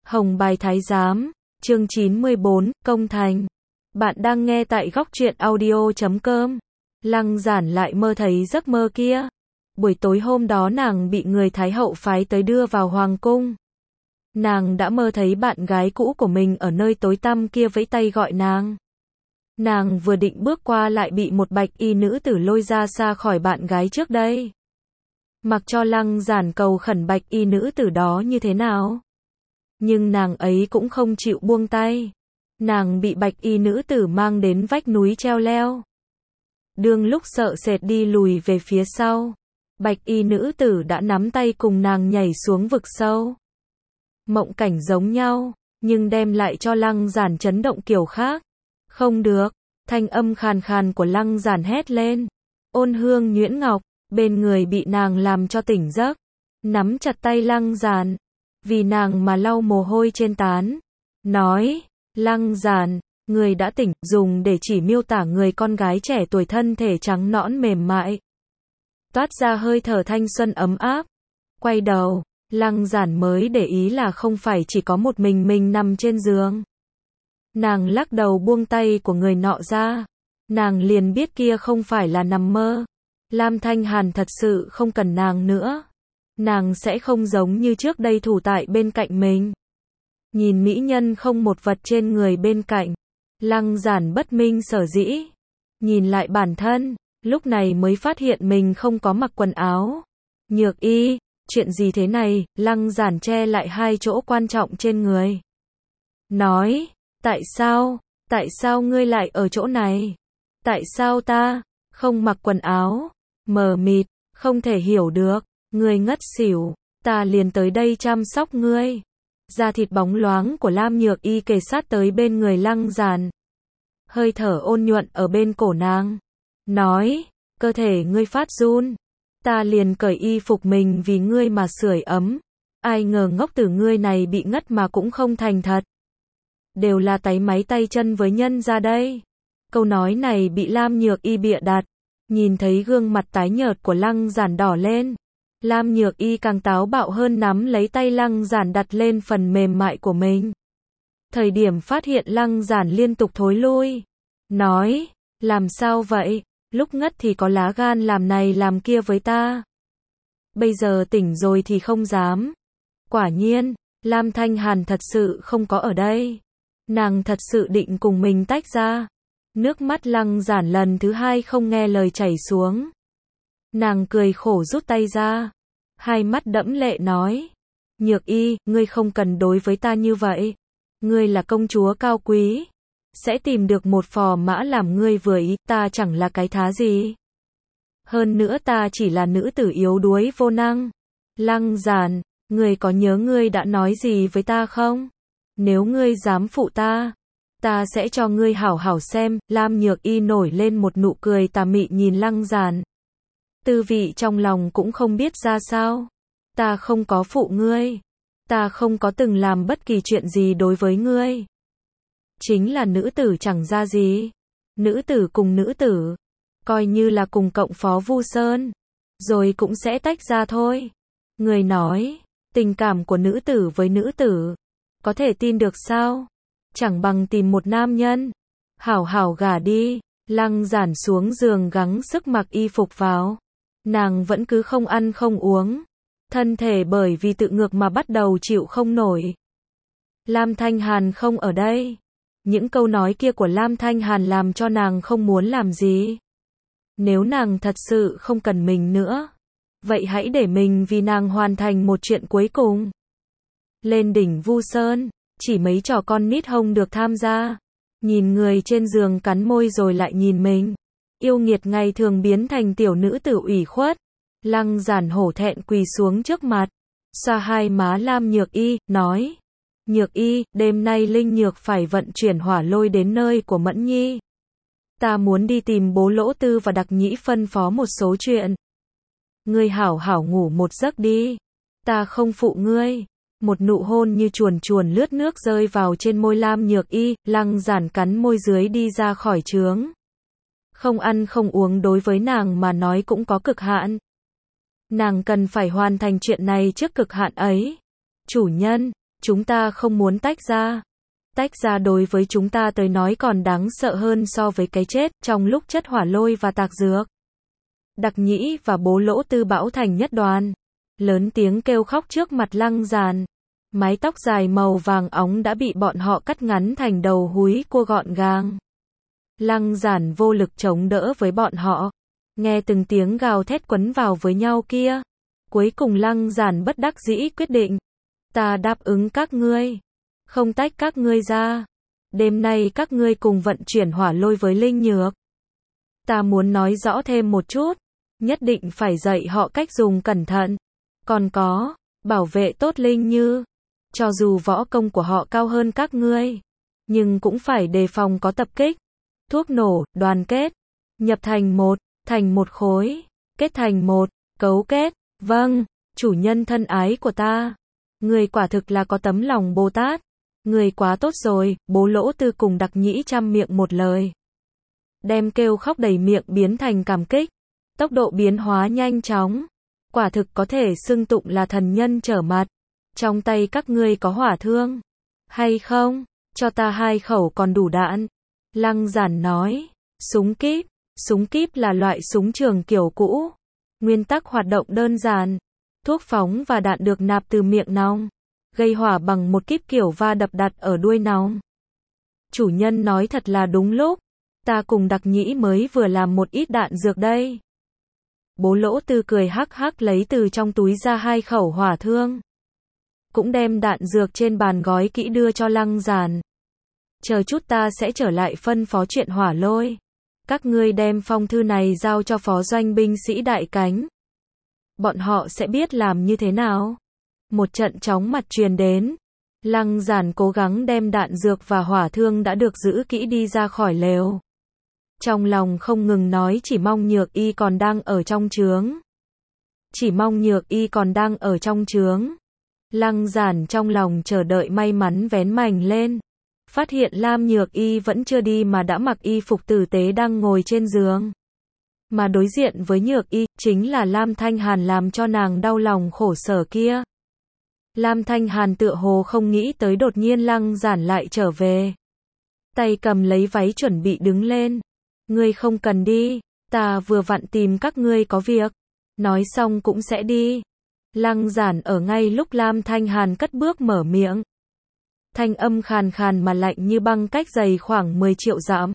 Hồng Bài Thái Giám, chương 94, Công Thành. Bạn đang nghe tại góc truyện audio.com. Lăng Giản lại mơ thấy giấc mơ kia. Buổi tối hôm đó nàng bị người Thái Hậu phái tới đưa vào hoàng cung. Nàng đã mơ thấy bạn gái cũ của mình ở nơi tối tăm kia vẫy tay gọi nàng. Nàng vừa định bước qua lại bị một bạch y nữ tử lôi ra xa khỏi bạn gái trước đây. Mặc cho Lăng Giản cầu khẩn bạch y nữ tử đó như thế nào, nhưng nàng ấy cũng không chịu buông tay. Nàng bị bạch y nữ tử mang đến vách núi treo leo. Đương lúc sợ sệt đi lùi về phía sau, bạch y nữ tử đã nắm tay cùng nàng nhảy xuống vực sâu. Mộng cảnh giống nhau, nhưng đem lại cho Lăng Giản chấn động kiểu khác. Không được, thanh âm khàn khàn của Lăng Giản hét lên. Ôn Hương Nhuyễn Ngọc, bên người bị nàng làm cho tỉnh giấc, nắm chặt tay Lăng Giản, vì nàng mà lau mồ hôi trên trán, nói, Lăng Giản, người đã tỉnh, dùng để chỉ miêu tả người con gái trẻ tuổi thân thể trắng nõn mềm mại, toát ra hơi thở thanh xuân ấm áp. Quay đầu, Lăng Giản mới để ý là không phải chỉ có một mình nằm trên giường. Nàng lắc đầu buông tay của người nọ ra, nàng liền biết kia không phải là nằm mơ. Lam Thanh Hàn thật sự không cần nàng nữa. Nàng sẽ không giống như trước đây thủ tại bên cạnh mình. Nhìn mỹ nhân không một vật trên người bên cạnh, Lăng Giản bất minh sở dĩ. Nhìn lại bản thân, lúc này mới phát hiện mình không có mặc quần áo. Nhược Y, chuyện gì thế này? Lăng Giản che lại hai chỗ quan trọng trên người. Nói, tại sao ngươi lại ở chỗ này? Tại sao ta không mặc quần áo? Mờ mịt, không thể hiểu được. Ngươi ngất xỉu, ta liền tới đây chăm sóc ngươi. Da thịt bóng loáng của Lam Nhược Y kề sát tới bên người Lăng Giản. Hơi thở ôn nhuận ở bên cổ nàng. Nói, cơ thể ngươi phát run. Ta liền cởi y phục mình vì ngươi mà sưởi ấm. Ai ngờ ngốc tử ngươi này bị ngất mà cũng không thành thật. Đều là táy máy tay chân với nhân ra đây. Câu nói này bị Lam Nhược Y bịa đặt. Nhìn thấy gương mặt tái nhợt của Lăng Giản đỏ lên, Lam Nhược Y càng táo bạo hơn, nắm lấy tay Lăng Giản đặt lên phần mềm mại của mình. Thời điểm phát hiện Lăng Giản liên tục thối lui, nói, làm sao vậy, lúc ngất thì có lá gan làm này làm kia với ta. Bây giờ tỉnh rồi thì không dám. Quả nhiên, Lam Thanh Hàn thật sự không có ở đây. Nàng thật sự định cùng mình tách ra. Nước mắt Lăng Giản lần thứ hai không nghe lời chảy xuống. Nàng cười khổ rút tay ra. Hai mắt đẫm lệ nói. Nhược Y, ngươi không cần đối với ta như vậy. Ngươi là công chúa cao quý. Sẽ tìm được một phò mã làm ngươi vừa ý, ta chẳng là cái thá gì. Hơn nữa ta chỉ là nữ tử yếu đuối vô năng. Lăng Giản, ngươi có nhớ ngươi đã nói gì với ta không? Nếu ngươi dám phụ ta sẽ cho ngươi hảo hảo xem. Lam Nhược Y nổi lên một nụ cười tà mị nhìn Lăng Giản. Tư vị trong lòng cũng không biết ra sao. Ta không có phụ ngươi. Ta không có từng làm bất kỳ chuyện gì đối với ngươi. Chính là nữ tử chẳng ra gì. Nữ tử cùng nữ tử. Coi như là cùng cộng phó Vu Sơn. Rồi cũng sẽ tách ra thôi. Người nói, tình cảm của nữ tử với nữ tử. Có thể tin được sao? Chẳng bằng tìm một nam nhân. Hảo hảo gả đi. Lăng Giản xuống giường gắng sức mặc y phục vào. Nàng vẫn cứ không ăn không uống. Thân thể bởi vì tự ngược mà bắt đầu chịu không nổi. Lam Thanh Hàn không ở đây. Những câu nói kia của Lam Thanh Hàn làm cho nàng không muốn làm gì. Nếu nàng thật sự không cần mình nữa, vậy hãy để mình vì nàng hoàn thành một chuyện cuối cùng. Lên đỉnh Vu Sơn, chỉ mấy trò con nít hông được tham gia. Nhìn người trên giường cắn môi rồi lại nhìn mình. Yêu nghiệt ngày thường biến thành tiểu nữ tử ủy khuất. Lăng Giản hổ thẹn quỳ xuống trước mặt, xoa hai má Lam Nhược Y, nói. Nhược Y, đêm nay Linh Nhược phải vận chuyển hỏa lôi đến nơi của Mẫn Nhi. Ta muốn đi tìm bố Lỗ Tư và Đặc Nhĩ phân phó một số chuyện. Ngươi hảo hảo ngủ một giấc đi. Ta không phụ ngươi. Một nụ hôn như chuồn chuồn lướt nước rơi vào trên môi Lam Nhược Y. Lăng Giản cắn môi dưới đi ra khỏi trướng. Không ăn không uống đối với nàng mà nói cũng có cực hạn. Nàng cần phải hoàn thành chuyện này trước cực hạn ấy. Chủ nhân, Chúng ta không muốn tách ra. Tách ra đối với chúng ta tới nói còn đáng sợ hơn so với cái chết, trong lúc chất hỏa lôi và tạc dược. Đặc Nhĩ và bố Lỗ Tư bão thành nhất đoàn. Lớn tiếng kêu khóc trước mặt Lăng Giản. Mái tóc dài màu vàng óng đã bị bọn họ cắt ngắn thành đầu húi cua gọn gàng. Lăng Giản vô lực chống đỡ với bọn họ. Nghe từng tiếng gào thét quấn vào với nhau kia. Cuối cùng Lăng Giản bất đắc dĩ quyết định. Ta đáp ứng các ngươi. Không tách các ngươi ra. Đêm nay các ngươi cùng vận chuyển hỏa lôi với Linh Nhược. Ta muốn nói rõ thêm một chút. Nhất định phải dạy họ cách dùng cẩn thận. Còn có, bảo vệ tốt Linh Như. Cho dù võ công của họ cao hơn các ngươi. Nhưng cũng phải đề phòng có tập kích. Thuốc nổ, đoàn kết. Nhập thành một khối. Kết thành một, cấu kết. Vâng, chủ nhân thân ái của ta. Người quả thực là có tấm lòng Bồ Tát. Người quá tốt rồi, bố Lỗ Tư cùng Đặc Nhĩ trăm miệng một lời. Đem kêu khóc đầy miệng biến thành cảm kích. Tốc độ biến hóa nhanh chóng. Quả thực có thể xưng tụng là thần nhân trở mặt. Trong tay các ngươi có hỏa thương. Hay không? Cho ta 2 khẩu còn đủ đạn. Lăng Giản nói. Súng kíp là loại súng trường kiểu cũ. Nguyên tắc hoạt động đơn giản. Thuốc phóng và đạn được nạp từ miệng nòng. Gây hỏa bằng một kíp kiểu va đập đặt ở đuôi nòng. Chủ nhân nói thật là đúng lúc. Ta cùng Đặc Nhĩ mới vừa làm một ít đạn dược đây. Bố Lỗ Tư cười hắc hắc lấy từ trong túi ra 2 khẩu hỏa thương. Cũng đem đạn dược trên bàn gói kỹ đưa cho Lăng Giản. Chờ chút ta sẽ trở lại phân phó chuyện hỏa lôi. Các ngươi đem phong thư này giao cho phó doanh binh sĩ Đại Cánh. Bọn họ sẽ biết làm như thế nào. Một trận chóng mặt truyền đến. Lăng Giản cố gắng đem đạn dược và hỏa thương đã được giữ kỹ đi ra khỏi lều. Trong lòng không ngừng nói chỉ mong Nhược Y còn đang ở trong trướng. Chỉ mong Nhược Y còn đang ở trong trướng. Lăng Giản trong lòng chờ đợi may mắn vén mành lên. Phát hiện Lam Nhược Y vẫn chưa đi mà đã mặc y phục tử tế đang ngồi trên giường. Mà đối diện với Nhược Y, chính là Lam Thanh Hàn làm cho nàng đau lòng khổ sở kia. Lam Thanh Hàn tựa hồ không nghĩ tới đột nhiên Lăng Giản lại trở về. Tay cầm lấy váy chuẩn bị đứng lên. Ngươi không cần đi, ta vừa vặn tìm các ngươi có việc. Nói xong cũng sẽ đi. Lăng Giản ở ngay lúc Lam Thanh Hàn cất bước mở miệng. Thanh âm khàn khàn mà lạnh như băng cách dày khoảng 10 triệu dặm.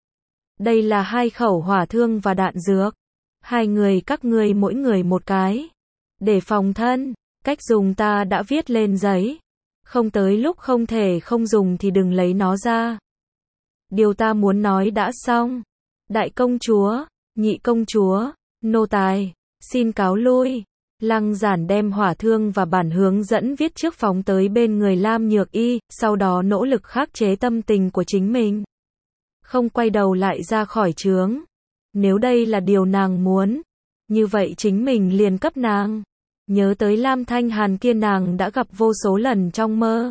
Đây là 2 khẩu hỏa thương và đạn dược. 2 người các ngươi mỗi người một cái. Để phòng thân, cách dùng ta đã viết lên giấy. Không tới lúc không thể không dùng thì đừng lấy nó ra. Điều ta muốn nói đã xong. Đại công chúa, nhị công chúa, nô tài, xin cáo lui. Lăng Giản đem hỏa thương và bản hướng dẫn viết trước phóng tới bên người Lam Nhược Y, sau đó nỗ lực khắc chế tâm tình của chính mình. Không quay đầu lại ra khỏi trướng. Nếu đây là điều nàng muốn, như vậy chính mình liền cấp nàng. Nhớ tới Lam Thanh Hàn kia nàng đã gặp vô số lần trong mơ.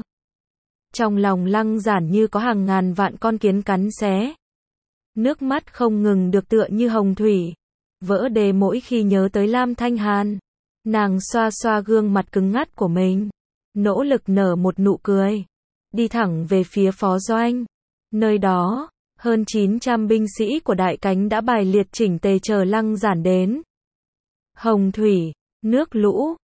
Trong lòng Lăng Giản như có hàng ngàn vạn con kiến cắn xé. Nước mắt không ngừng được tựa như hồng thủy. Vỡ đê mỗi khi nhớ tới Lam Thanh Hàn. Nàng xoa xoa gương mặt cứng ngắt của mình. Nỗ lực nở một nụ cười. Đi thẳng về phía phó doanh. Nơi đó, hơn 900 binh sĩ của Đại Cánh đã bài liệt chỉnh tề chờ Lăng Giản đến. Hồng thủy, nước lũ,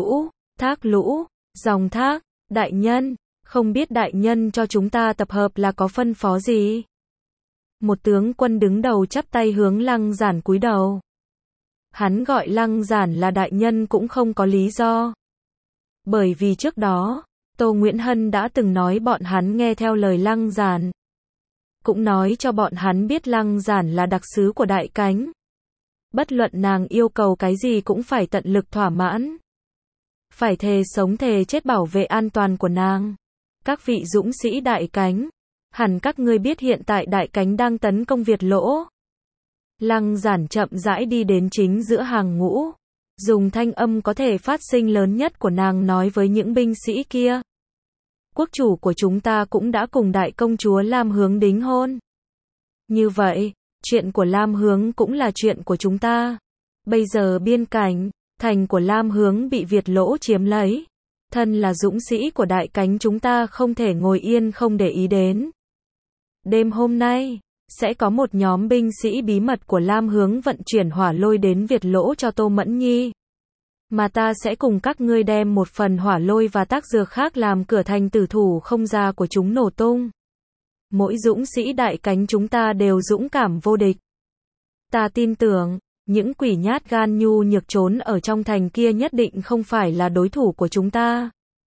thác lũ, dòng thác, đại nhân, không biết đại nhân cho chúng ta tập hợp là có phân phó gì? Một tướng quân đứng đầu chắp tay hướng Lăng Giản cúi đầu. Hắn gọi Lăng Giản là đại nhân cũng không có lý do. Bởi vì trước đó, Tô Nguyễn Hân đã từng nói bọn hắn nghe theo lời Lăng Giản. Cũng nói cho bọn hắn biết Lăng Giản là đặc sứ của Đại Cánh. Bất luận nàng yêu cầu cái gì cũng phải tận lực thỏa mãn. Phải thề sống thề chết bảo vệ an toàn của nàng. Các vị dũng sĩ Đại Cánh, hẳn các ngươi biết hiện tại Đại Cánh đang tấn công Việt Lỗ. Lăng Giản chậm rãi đi đến chính giữa hàng ngũ. Dùng thanh âm có thể phát sinh lớn nhất của nàng nói với những binh sĩ kia. Quốc chủ của chúng ta cũng đã cùng đại công chúa Lam Hướng đính hôn. Như vậy, chuyện của Lam Hướng cũng là chuyện của chúng ta. Bây giờ biên cảnh, thành của Lam Hướng bị Việt Lỗ chiếm lấy. Thân là dũng sĩ của đại cánh chúng ta không thể ngồi yên không để ý đến. Đêm hôm nay, sẽ có một nhóm binh sĩ bí mật của Lam Hướng vận chuyển hỏa lôi đến Việt Lỗ cho Tô Mẫn Nhi. Mà ta sẽ cùng các ngươi đem một phần hỏa lôi và tác dược khác làm cửa thành tử thủ không ra của chúng nổ tung. Mỗi dũng sĩ đại cánh chúng ta đều dũng cảm vô địch. Ta tin tưởng, những quỷ nhát gan nhu nhược trốn ở trong thành kia nhất định không phải là đối thủ của chúng ta.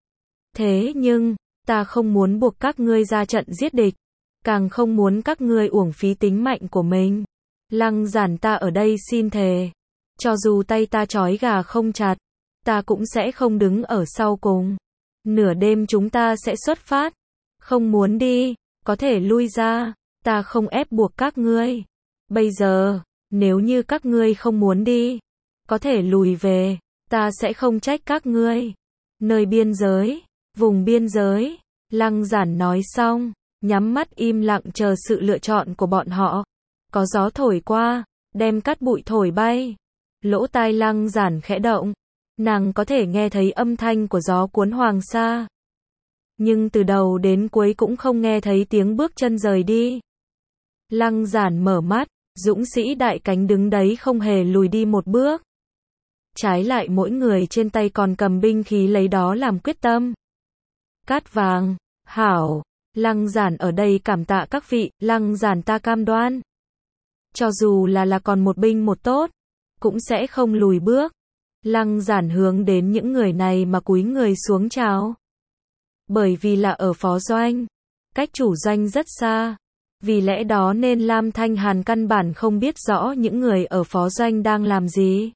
Thế nhưng, ta không muốn buộc các ngươi ra trận giết địch. Càng không muốn các ngươi uổng phí tính mạnh của mình. Lăng Giản ta ở đây xin thề. Cho dù tay ta trói gà không chặt, ta cũng sẽ không đứng ở sau cùng. Nửa đêm chúng ta sẽ xuất phát. Không muốn đi, có thể lui ra. Ta không ép buộc các ngươi. Bây giờ, nếu như các ngươi không muốn đi, có thể lùi về. Ta sẽ không trách các ngươi. Nơi biên giới, vùng biên giới. Lăng Giản nói xong, nhắm mắt im lặng chờ sự lựa chọn của bọn họ. Có gió thổi qua, đem cát bụi thổi bay. Lỗ tai Lăng Giản khẽ động. Nàng có thể nghe thấy âm thanh của gió cuốn hoàng sa. Nhưng từ đầu đến cuối cũng không nghe thấy tiếng bước chân rời đi. Lăng Giản mở mắt, dũng sĩ đại cánh đứng đấy không hề lùi đi một bước. Trái lại mỗi người trên tay còn cầm binh khí lấy đó làm quyết tâm. Cát vàng, hảo, Lăng Giản ở đây cảm tạ các vị, Lăng Giản ta cam đoan. Cho dù là còn một binh một tốt, cũng sẽ không lùi bước. Lăng Giản hướng đến những người này mà cúi người xuống chào. Bởi vì là ở phó doanh, cách chủ doanh rất xa. Vì lẽ đó nên Lam Thanh Hàn căn bản không biết rõ những người ở phó doanh đang làm gì.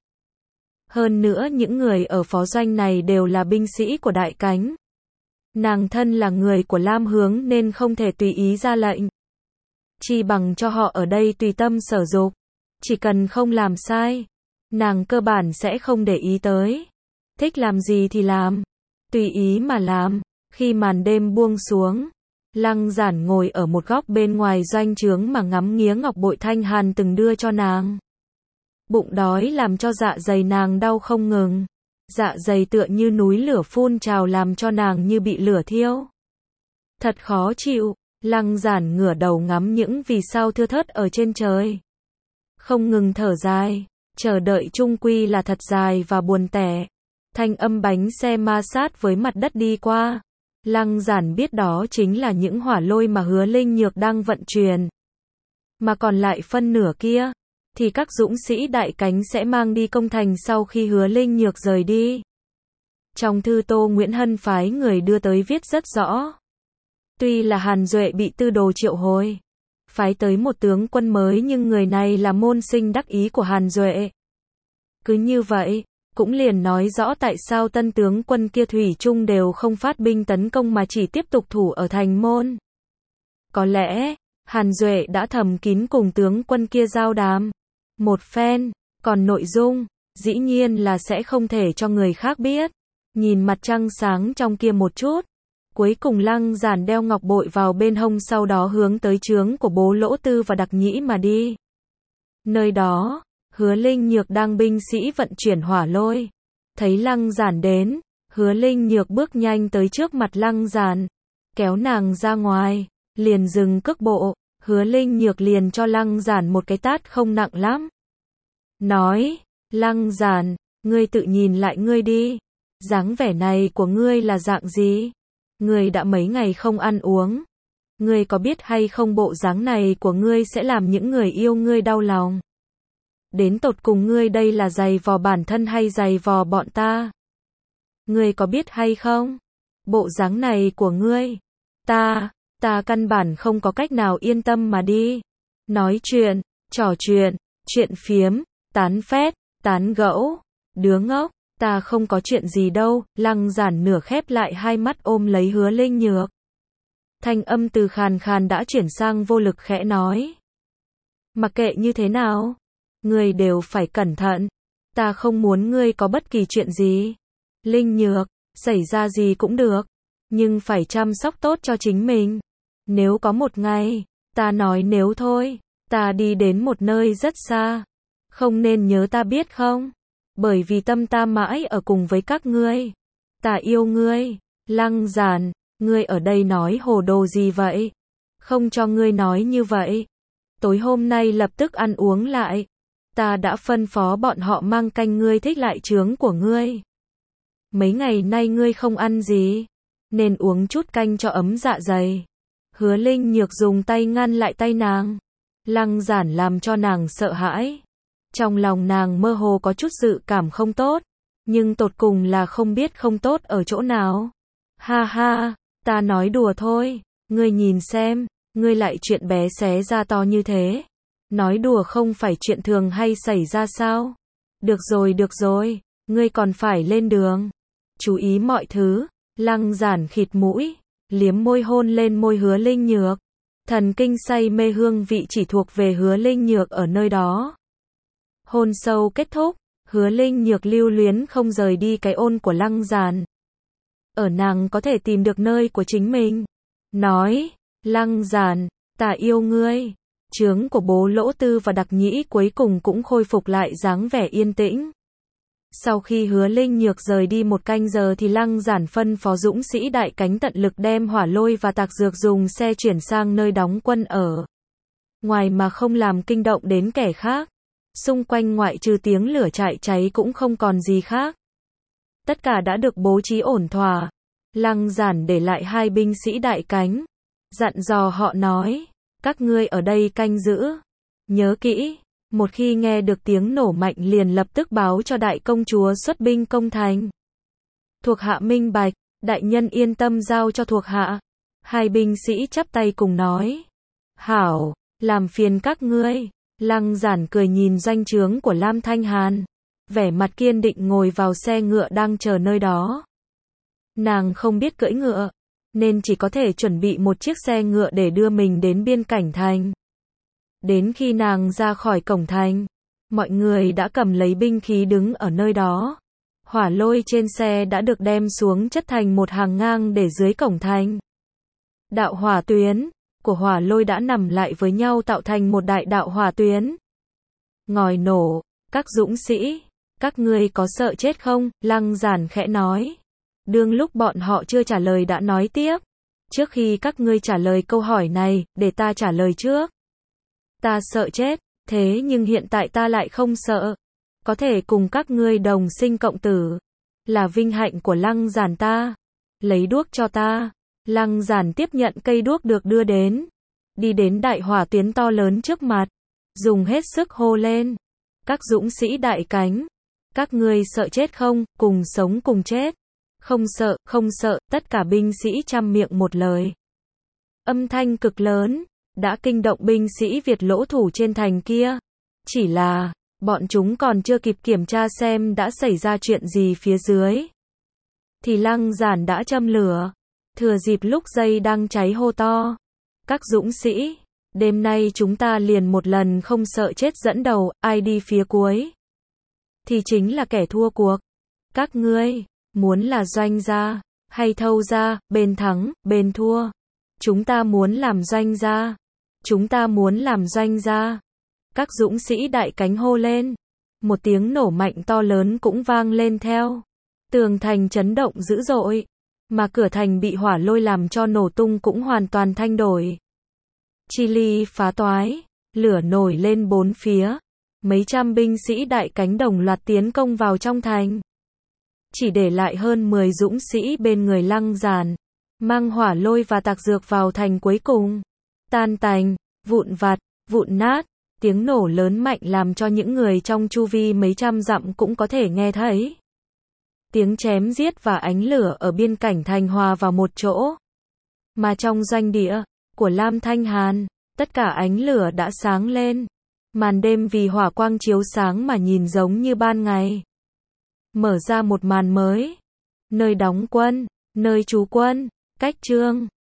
Hơn nữa những người ở phó doanh này đều là binh sĩ của đại cánh. Nàng thân là người của Lam Hướng nên không thể tùy ý ra lệnh. Chỉ bằng cho họ ở đây tùy tâm sở dục. Chỉ cần không làm sai, nàng cơ bản sẽ không để ý tới. Thích làm gì thì làm, tùy ý mà làm. Khi màn đêm buông xuống, Lăng Giản ngồi ở một góc bên ngoài doanh trướng mà ngắm nghía ngọc bội Thanh Hàn từng đưa cho nàng. Bụng đói làm cho dạ dày nàng đau không ngừng. Dạ dày tựa như núi lửa phun trào làm cho nàng như bị lửa thiêu. Thật khó chịu, Lăng Giản ngửa đầu ngắm những vì sao thưa thớt ở trên trời. Không ngừng thở dài, chờ đợi chung quy là thật dài và buồn tẻ. Thanh âm bánh xe ma sát với mặt đất đi qua. Lăng Giản biết đó chính là những hỏa lôi mà Hứa Linh Nhược đang vận chuyển. Mà còn lại phân nửa kia, thì các dũng sĩ đại cánh sẽ mang đi công thành sau khi Hứa Linh Nhược rời đi. Trong thư Tô Nguyễn Hân phái người đưa tới viết rất rõ. Tuy là Hàn Duệ bị Tư Đồ triệu hồi, phái tới một tướng quân mới nhưng người này là môn sinh đắc ý của Hàn Duệ. Cứ như vậy, cũng liền nói rõ tại sao tân tướng quân kia thủy chung đều không phát binh tấn công mà chỉ tiếp tục thủ ở thành môn. Có lẽ, Hàn Duệ đã thầm kín cùng tướng quân kia giao đàm một phen, còn nội dung, dĩ nhiên là sẽ không thể cho người khác biết. Nhìn mặt trăng sáng trong kia một chút, cuối cùng Lăng Giản đeo ngọc bội vào bên hông sau đó hướng tới trướng của Bố Lỗ Tư và Đặc Nhĩ mà đi. Nơi đó, Hứa Linh Nhược đang binh sĩ vận chuyển hỏa lôi. Thấy Lăng Giản đến, Hứa Linh Nhược bước nhanh tới trước mặt Lăng Giản, kéo nàng ra ngoài, liền dừng cước bộ. Hứa Linh Nhược liền cho Lăng Giản một cái tát không nặng lắm. Nói, Lăng Giản, ngươi tự nhìn lại ngươi đi. Dáng vẻ này của ngươi là dạng gì? Ngươi đã mấy ngày không ăn uống. Ngươi có biết hay không bộ dáng này của ngươi sẽ làm những người yêu ngươi đau lòng. Đến tột cùng ngươi đây là giày vò bản thân hay giày vò bọn ta? Ngươi có biết hay không? Bộ dáng này của ngươi, ta căn bản không có cách nào yên tâm mà đi. Nói chuyện, trò chuyện phiếm, tán phét, tán gẫu, đứa ngốc, ta không có chuyện gì đâu. Lăng Giản nửa khép lại hai mắt ôm lấy Hứa Linh Nhược. Thanh âm từ khàn khàn đã chuyển sang vô lực khẽ nói. Mặc kệ như thế nào, ngươi đều phải cẩn thận. Ta không muốn ngươi có bất kỳ chuyện gì. Linh Nhược, xảy ra gì cũng được, nhưng phải chăm sóc tốt cho chính mình. Nếu có một ngày, ta nói nếu thôi, ta đi đến một nơi rất xa, không nên nhớ ta biết không? Bởi vì tâm ta mãi ở cùng với các ngươi. Ta yêu ngươi. Lăng Giản, ngươi ở đây nói hồ đồ gì vậy? Không cho ngươi nói như vậy. Tối hôm nay lập tức ăn uống lại. Ta đã phân phó bọn họ mang canh ngươi thích lại trướng của ngươi. Mấy ngày nay ngươi không ăn gì, nên uống chút canh cho ấm dạ dày. Hứa Linh Nhược dùng tay ngăn lại tay nàng. Lăng Giản làm cho nàng sợ hãi. Trong lòng nàng mơ hồ có chút dự cảm không tốt, nhưng tột cùng là không biết không tốt ở chỗ nào. Ha ha, ta nói đùa thôi, ngươi nhìn xem, ngươi lại chuyện bé xé ra to như thế. Nói đùa không phải chuyện thường hay xảy ra sao? Được rồi, ngươi còn phải lên đường. Chú ý mọi thứ. Lăng Giản khịt mũi, liếm môi hôn lên môi Hứa Linh Nhược. Thần kinh say mê hương vị chỉ thuộc về Hứa Linh Nhược ở nơi đó. Hôn sâu kết thúc, Hứa Linh Nhược lưu luyến không rời đi cái ôn của Lăng Giản. Ở nàng có thể tìm được nơi của chính mình. Nói, Lăng Giản, ta yêu ngươi. Trướng của Bố Lỗ Tư và Đặc Nhĩ cuối cùng cũng khôi phục lại dáng vẻ yên tĩnh. Sau khi Hứa Linh Nhược rời đi 1 canh giờ thì Lăng Giản phân phó dũng sĩ Đại Cánh tận lực đem hỏa lôi và tạc dược dùng xe chuyển sang nơi đóng quân ở. Ngoài mà không làm kinh động đến kẻ khác. Xung quanh ngoại trừ tiếng lửa trại cháy cũng không còn gì khác. Tất cả đã được bố trí ổn thỏa. Lăng Giản để lại 2 binh sĩ Đại Cánh. Dặn dò họ nói, các ngươi ở đây canh giữ. Nhớ kỹ, một khi nghe được tiếng nổ mạnh liền lập tức báo cho đại công chúa xuất binh công thành. Thuộc hạ minh bạch, đại nhân yên tâm giao cho thuộc hạ. 2 binh sĩ chắp tay cùng nói. Hảo, làm phiền các ngươi. Lăng Giản cười nhìn doanh trướng của Lam Thanh Hàn. Vẻ mặt kiên định ngồi vào xe ngựa đang chờ nơi đó. Nàng không biết cưỡi ngựa, nên chỉ có thể chuẩn bị một chiếc xe ngựa để đưa mình đến biên cảnh thành. Đến khi nàng ra khỏi cổng thành, mọi người đã cầm lấy binh khí đứng ở nơi đó. Hỏa lôi trên xe đã được đem xuống chất thành một hàng ngang để dưới cổng thành. Đạo hỏa tuyến của hỏa lôi đã nằm lại với nhau tạo thành một đại đạo hỏa tuyến. Ngòi nổ, các dũng sĩ, các ngươi có sợ chết không? Lăng Giản khẽ nói. Đương lúc bọn họ chưa trả lời đã nói tiếp. Trước khi các ngươi trả lời câu hỏi này, để ta trả lời trước. Ta sợ chết, thế nhưng hiện tại ta lại không sợ. Có thể cùng các ngươi đồng sinh cộng tử. Là vinh hạnh của Lăng Giản ta. Lấy đuốc cho ta. Lăng Giản tiếp nhận cây đuốc được đưa đến. Đi đến đại hỏa tuyến to lớn trước mặt. Dùng hết sức hô lên. Các dũng sĩ Đại Cánh. Các ngươi sợ chết không? Cùng sống cùng chết. Không sợ, tất cả binh sĩ chăm miệng một lời. Âm thanh cực lớn, đã kinh động binh sĩ Việt Lỗ thủ trên thành kia. Chỉ là, bọn chúng còn chưa kịp kiểm tra xem đã xảy ra chuyện gì phía dưới. Thì Lăng Giản đã châm lửa. Thừa dịp lúc dây đang cháy hô to. Các dũng sĩ, đêm nay chúng ta liền một lần không sợ chết dẫn đầu, ai đi phía cuối thì chính là kẻ thua cuộc. Các ngươi muốn là doanh gia, hay thâu gia, bên thắng, bên thua. Chúng ta muốn làm doanh gia. Chúng ta muốn làm doanh gia. Các dũng sĩ Đại Cánh hô lên. Một tiếng nổ mạnh to lớn cũng vang lên theo. Tường thành chấn động dữ dội. Mà cửa thành bị hỏa lôi làm cho nổ tung cũng hoàn toàn thay đổi. Chi ly phá toái. Lửa nổi lên 4 phía. Mấy trăm binh sĩ Đại Cánh đồng loạt tiến công vào trong thành. Chỉ để lại hơn 10 dũng sĩ bên người Lăng Giản. Mang hỏa lôi và tạc dược vào thành cuối cùng. Tan tành, vụn vặt, vụn nát. Tiếng nổ lớn mạnh làm cho những người trong chu vi mấy trăm dặm cũng có thể nghe thấy. Tiếng chém giết và ánh lửa ở biên cảnh thành hòa vào một chỗ. Mà trong doanh địa của Lam Thanh Hàn, tất cả ánh lửa đã sáng lên. Màn đêm vì hỏa quang chiếu sáng mà nhìn giống như ban ngày. Mở ra một màn mới. Nơi đóng quân, nơi trú quân, cách trương.